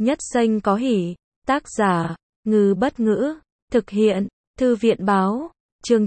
Nhất danh có hỷ. Tác giả, Ngư Bất Ngữ. Thực hiện, Thư viện Báo. Chương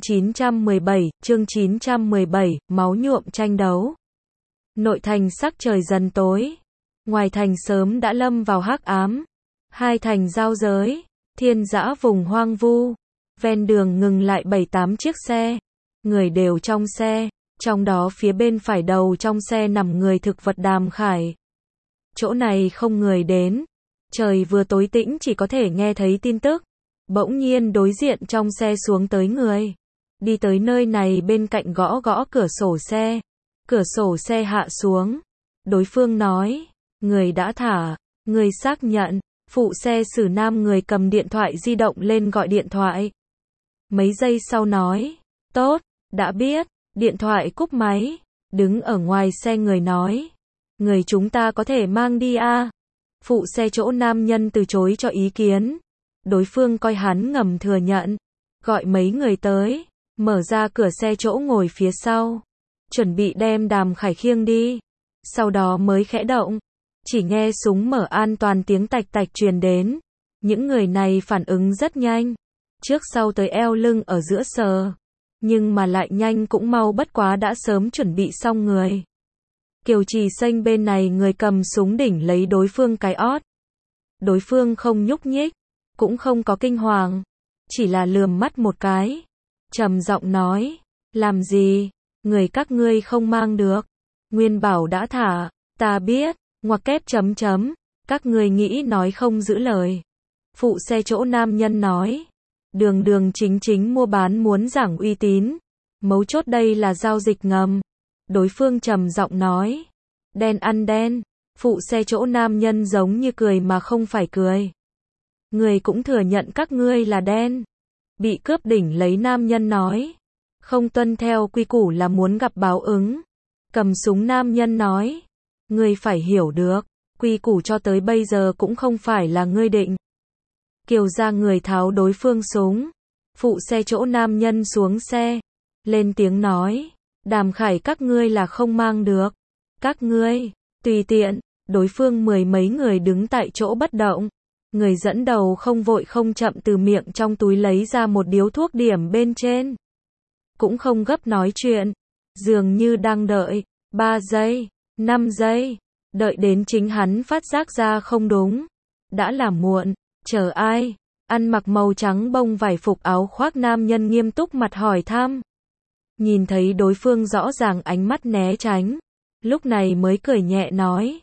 917, máu nhuộm tranh đấu. Nội thành sắc trời dần tối. Ngoài thành sớm đã lâm vào hắc ám. Hai thành giao giới, thiên dã vùng hoang vu. Ven đường ngừng lại 7-8 chiếc xe. Người đều trong xe, trong đó phía bên phải đầu trong xe nằm người thực vật Đàm Khải. Chỗ này không người đến. Trời vừa tối tĩnh chỉ có thể nghe thấy tin tức. Bỗng nhiên đối diện trong xe xuống tới người. Đi tới nơi này bên cạnh gõ gõ cửa sổ xe. Cửa sổ xe hạ xuống. Đối phương nói, người đã thả, người xác nhận. Phụ xe xử nam người cầm điện thoại di động lên gọi điện thoại. Mấy giây sau nói, tốt, đã biết, điện thoại cúp máy. Đứng ở ngoài xe người nói, người chúng ta có thể mang đi à? Phụ xe chỗ nam nhân từ chối cho ý kiến. Đối phương coi hắn ngầm thừa nhận. Gọi mấy người tới. Mở ra cửa xe chỗ ngồi phía sau. Chuẩn bị đem Đàm Khải khiêng đi. Sau đó mới khẽ động. Chỉ nghe súng mở an toàn tiếng tạch tạch truyền đến. Những người này phản ứng rất nhanh. Trước sau tới eo lưng ở giữa sờ. Nhưng mà lại nhanh cũng mau bất quá đã sớm chuẩn bị xong người. Kiều Trì Xanh bên này người cầm súng đỉnh lấy đối phương cái ót. Đối phương không nhúc nhích, cũng không có kinh hoàng, chỉ là lườm mắt một cái. Trầm giọng nói, làm gì, người các ngươi không mang được. Nguyên bảo đã thả, ta biết, ngoặc kép chấm chấm, các ngươi nghĩ nói không giữ lời. Phụ xe chỗ nam nhân nói, đường đường chính chính mua bán muốn giảng uy tín. Mấu chốt đây là giao dịch ngầm. Đối phương trầm giọng nói, đen ăn đen. Phụ xe chỗ nam nhân giống như cười mà không phải cười. Người cũng thừa nhận các ngươi là đen. Bị cướp đỉnh lấy nam nhân nói, không tuân theo quy củ là muốn gặp báo ứng. Cầm súng nam nhân nói, ngươi phải hiểu được, quy củ cho tới bây giờ cũng không phải là ngươi định. Kiều ra người tháo đối phương súng. Phụ xe chỗ nam nhân xuống xe, lên tiếng nói, Đàm Khải các ngươi là không mang được. Các ngươi, tùy tiện. Đối phương mười mấy người đứng tại chỗ bất động. Người dẫn đầu không vội không chậm từ miệng trong túi lấy ra một điếu thuốc điểm bên trên. Cũng không gấp nói chuyện. Dường như đang đợi. 3 giây, 5 giây. Đợi đến chính hắn phát giác ra không đúng. Đã là muộn. Chờ ai? Ăn mặc màu trắng bông vải phục áo khoác nam nhân nghiêm túc mặt hỏi thăm. Nhìn thấy đối phương rõ ràng ánh mắt né tránh. Lúc này mới cười nhẹ nói.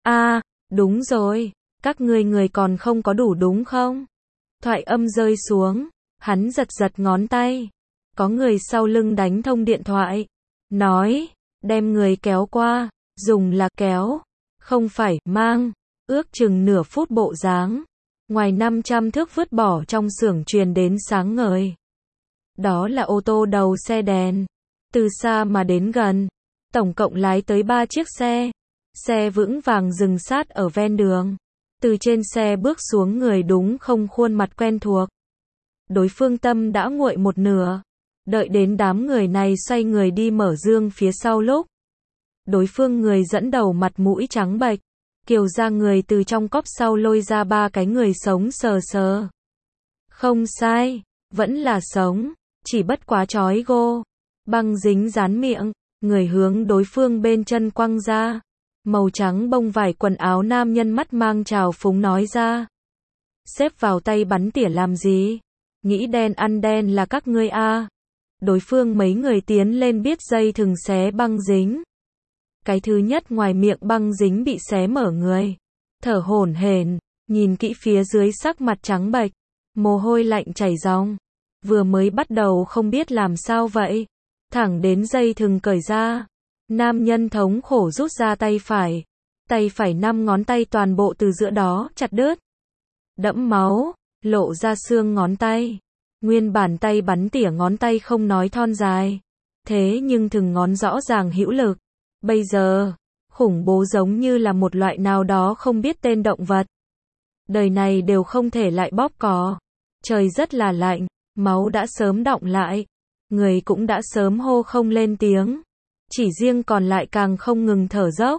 Đúng rồi, các ngươi người còn không có đủ đúng không? Thoại âm rơi xuống, hắn giật giật ngón tay. Có người sau lưng đánh thông điện thoại. Nói, đem người kéo qua, dùng là kéo, không phải mang. Ước chừng nửa phút bộ dáng. Ngoài 500 thước vứt bỏ trong xưởng truyền đến sáng ngời. Đó là ô tô đầu xe đèn. Từ xa mà đến gần. Tổng cộng lái tới 3 chiếc xe. Xe vững vàng dừng sát ở ven đường. Từ trên xe bước xuống người đúng không khuôn mặt quen thuộc. Đối phương tâm đã nguội một nửa. Đợi đến đám người này xoay người đi mở dương phía sau lúc. Đối phương người dẫn đầu mặt mũi trắng bệch. Kiều ra người từ trong cốp sau lôi ra 3 cái người sống sờ sờ. Không sai, vẫn là sống. Chỉ bất quá trói gô. Băng dính dán miệng. Người hướng đối phương bên chân quăng ra. Màu trắng bông vải quần áo nam nhân mắt mang trào phúng nói ra. Xếp vào tay bắn tỉa làm gì? Nghĩ đen ăn đen là các ngươi à? Đối phương mấy người tiến lên biết dây thừng xé băng dính. Cái thứ nhất ngoài miệng băng dính bị xé mở người. Thở hổn hển, nhìn kỹ phía dưới sắc mặt trắng bệch. Mồ hôi lạnh chảy ròng. Vừa mới bắt đầu không biết làm sao vậy. Thẳng đến dây thừng cởi ra. Nam nhân thống khổ rút ra tay phải. Tay phải 5 ngón tay toàn bộ từ giữa đó chặt đứt. Đẫm máu, lộ ra xương ngón tay. Nguyên bản tay bắn tỉa ngón tay không nói thon dài. Thế nhưng thừng ngón rõ ràng hữu lực. Bây giờ, khủng bố giống như là một loại nào đó không biết tên động vật. Đời này đều không thể lại bóp cò. Trời rất là lạnh, máu đã sớm đọng lại. Người cũng đã sớm hô không lên tiếng. Chỉ riêng còn lại càng không ngừng thở dốc.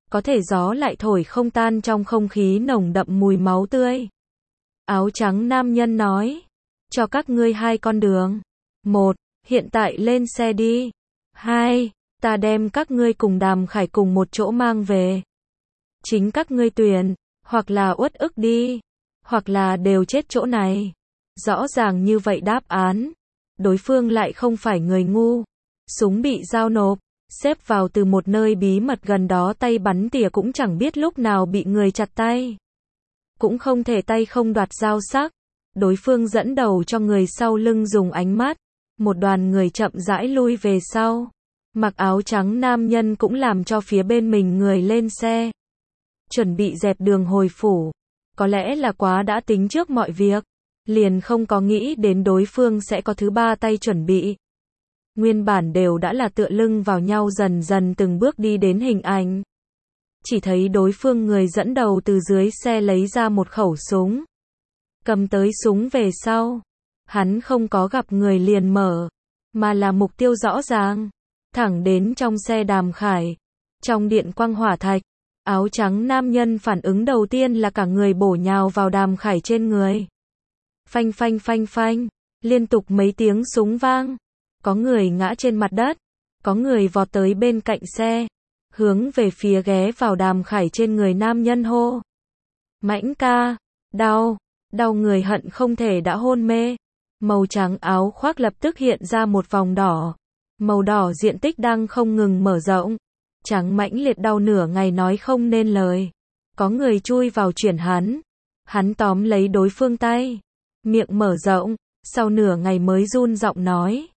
có thể gió lại thổi không tan trong không khí nồng đậm mùi máu tươi. Áo trắng nam nhân nói, cho các ngươi 2 con đường. 1. Hiện tại lên xe đi. 2. Ta đem các ngươi cùng Đàm Khải cùng một chỗ mang về. Chính các ngươi tuyển, hoặc là uất ức đi, hoặc là đều chết chỗ này. Rõ ràng như vậy đáp án. Đối phương lại không phải người ngu. Súng bị giao nộp, xếp vào từ một nơi bí mật gần đó, tay bắn tỉa cũng chẳng biết lúc nào bị người chặt tay. Cũng không thể tay không đoạt dao sắc. Đối phương dẫn đầu cho người sau lưng dùng ánh mắt. Một đoàn người chậm rãi lui về sau. Mặc áo trắng nam nhân cũng làm cho phía bên mình người lên xe. Chuẩn bị dẹp đường hồi phủ. Có lẽ là quá đã tính trước mọi việc. Liền không có nghĩ đến đối phương sẽ có thứ ba tay chuẩn bị. Nguyên bản đều đã là tựa lưng vào nhau, dần dần từng bước đi đến hình ảnh. Chỉ thấy đối phương người dẫn đầu từ dưới xe lấy ra một khẩu súng. Cầm tới súng về sau. Hắn không có gặp người liền mở. Mà là mục tiêu rõ ràng. Thẳng đến trong xe Đàm Khải. Trong điện quang hỏa thạch. Áo trắng nam nhân phản ứng đầu tiên là cả người bổ nhào vào Đàm Khải trên người. Phanh phanh phanh phanh. Liên tục mấy tiếng súng vang. Có người ngã trên mặt đất. Có người vọt tới bên cạnh xe. Hướng về phía ghé vào Đàm Khải trên người nam nhân hô. Mãnh ca. Đau. Đau người hận không thể đã hôn mê. Màu trắng áo khoác lập tức hiện ra một vòng đỏ. Màu đỏ diện tích đang không ngừng mở rộng. Trắng mãnh liệt đau nửa ngày nói không nên lời. Có người chui vào chuyển hắn. Hắn tóm lấy đối phương tay. Miệng mở rộng. Sau nửa ngày mới run giọng nói.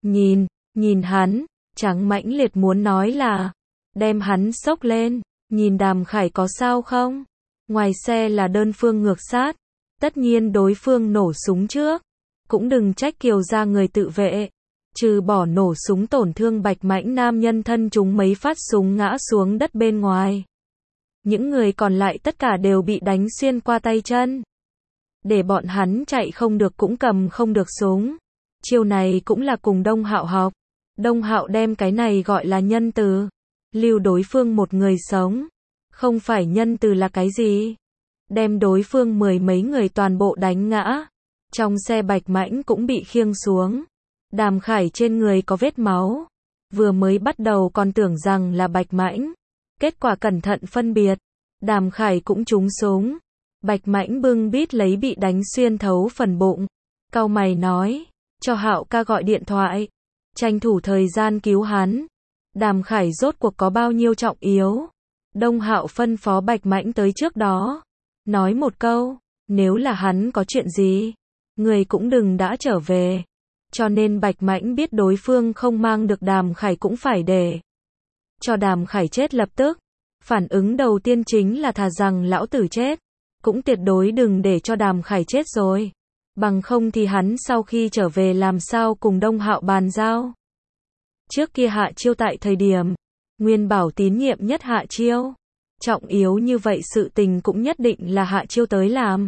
Nhìn hắn. Trắng mãnh liệt muốn nói là. Đem hắn xốc lên. Nhìn Đàm Khải có sao không? Ngoài xe là đơn phương ngược sát. Tất nhiên đối phương nổ súng trước. Cũng đừng trách Kiều gia người tự vệ. Trừ bỏ nổ súng tổn thương Bạch Mãnh nam nhân thân chúng mấy phát súng ngã xuống đất bên ngoài. Những người còn lại tất cả đều bị đánh xuyên qua tay chân. Để bọn hắn chạy không được cũng cầm không được súng. Chiêu này cũng là cùng Đông Hạo học. Đông Hạo đem cái này gọi là nhân từ. Lưu đối phương một người sống. Không phải nhân từ là cái gì? Đem đối phương 10 mấy người toàn bộ đánh ngã. Trong xe Bạch Mãnh cũng bị khiêng xuống. Đàm Khải trên người có vết máu. Vừa mới bắt đầu còn tưởng rằng là Bạch Mãnh. Kết quả cẩn thận phân biệt. Đàm Khải cũng trúng súng. Bạch Mãnh bưng bít lấy bị đánh xuyên thấu phần bụng. Cau mày nói. Cho Hạo ca gọi điện thoại. Tranh thủ thời gian cứu hắn. Đàm Khải rốt cuộc có bao nhiêu trọng yếu. Đông Hạo phân phó Bạch Mãnh tới trước đó. Nói một câu. Nếu là hắn có chuyện gì. Người cũng đừng đã trở về. Cho nên Bạch Mãnh biết đối phương không mang được Đàm Khải cũng phải để cho Đàm Khải chết lập tức. Phản ứng đầu tiên chính là thà rằng lão tử chết. Cũng tuyệt đối đừng để cho Đàm Khải chết rồi. Bằng không thì hắn sau khi trở về làm sao cùng Đông Hạo bàn giao. Trước kia Hạ Chiêu tại thời điểm Nguyên Bảo tín nhiệm nhất Hạ Chiêu. Trọng yếu như vậy sự tình cũng nhất định là Hạ Chiêu tới làm.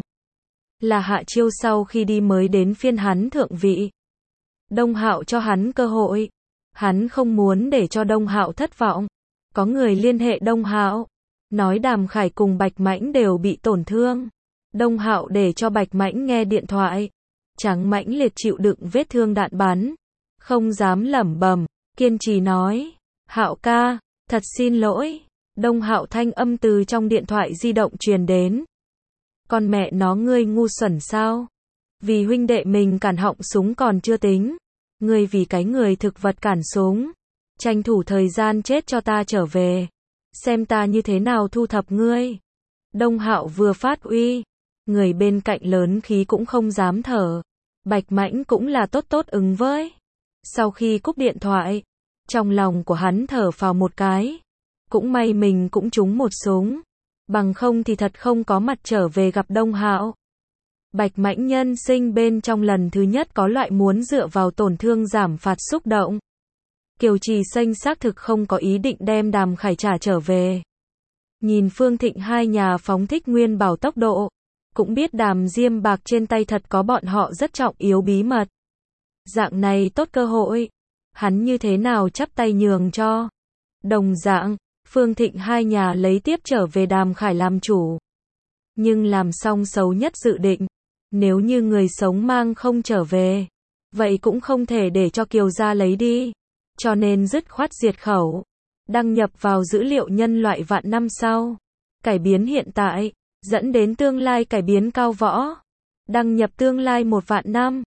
Là Hạ Chiêu sau khi đi mới đến phiên hắn thượng vị. Đông Hạo cho hắn cơ hội. Hắn không muốn để cho Đông Hạo thất vọng. Có người liên hệ Đông Hạo. Nói Đàm Khải cùng Bạch Mãnh đều bị tổn thương. Đông Hạo để cho Bạch Mãnh nghe điện thoại. Trắng mãnh liệt chịu đựng vết thương đạn bắn. Không dám lẩm bẩm. Kiên trì nói. Hạo ca, thật xin lỗi. Đông Hạo thanh âm từ trong điện thoại di động truyền đến. Con mẹ nó ngươi ngu xuẩn sao? Vì huynh đệ mình cản họng súng còn chưa tính. Ngươi vì cái người thực vật cản súng. Tranh thủ thời gian chết cho ta trở về. Xem ta như thế nào thu thập ngươi. Đông Hạo vừa phát uy. Người bên cạnh lớn khí cũng không dám thở. Bạch Mãnh cũng là tốt tốt ứng với. Sau khi cúp điện thoại. Trong lòng của hắn thở phào một cái. Cũng may mình cũng trúng một súng. Bằng không thì thật không có mặt trở về gặp Đông Hạo. Bạch Mãnh nhân sinh bên trong lần thứ nhất có loại muốn dựa vào tổn thương giảm phạt xúc động. Kiều Trì Xanh xác thực không có ý định đem Đàm Khải trả trở về. Nhìn Phương Thịnh hai nhà phóng thích Nguyên Bảo tốc độ. Cũng biết Đàm Diêm Bạc trên tay thật có bọn họ rất trọng yếu bí mật. Dạng này tốt cơ hội. Hắn như thế nào chắp tay nhường cho. Đồng dạng, Phương Thịnh hai nhà lấy tiếp trở về Đàm Khải làm chủ. Nhưng làm xong xấu nhất dự định, nếu như người sống mang không trở về, vậy cũng không thể để cho Kiều gia lấy đi, cho nên dứt khoát diệt khẩu, đăng nhập vào dữ liệu nhân loại vạn năm sau, cải biến hiện tại, dẫn đến tương lai cải biến cao võ, đăng nhập tương lai 1 vạn năm.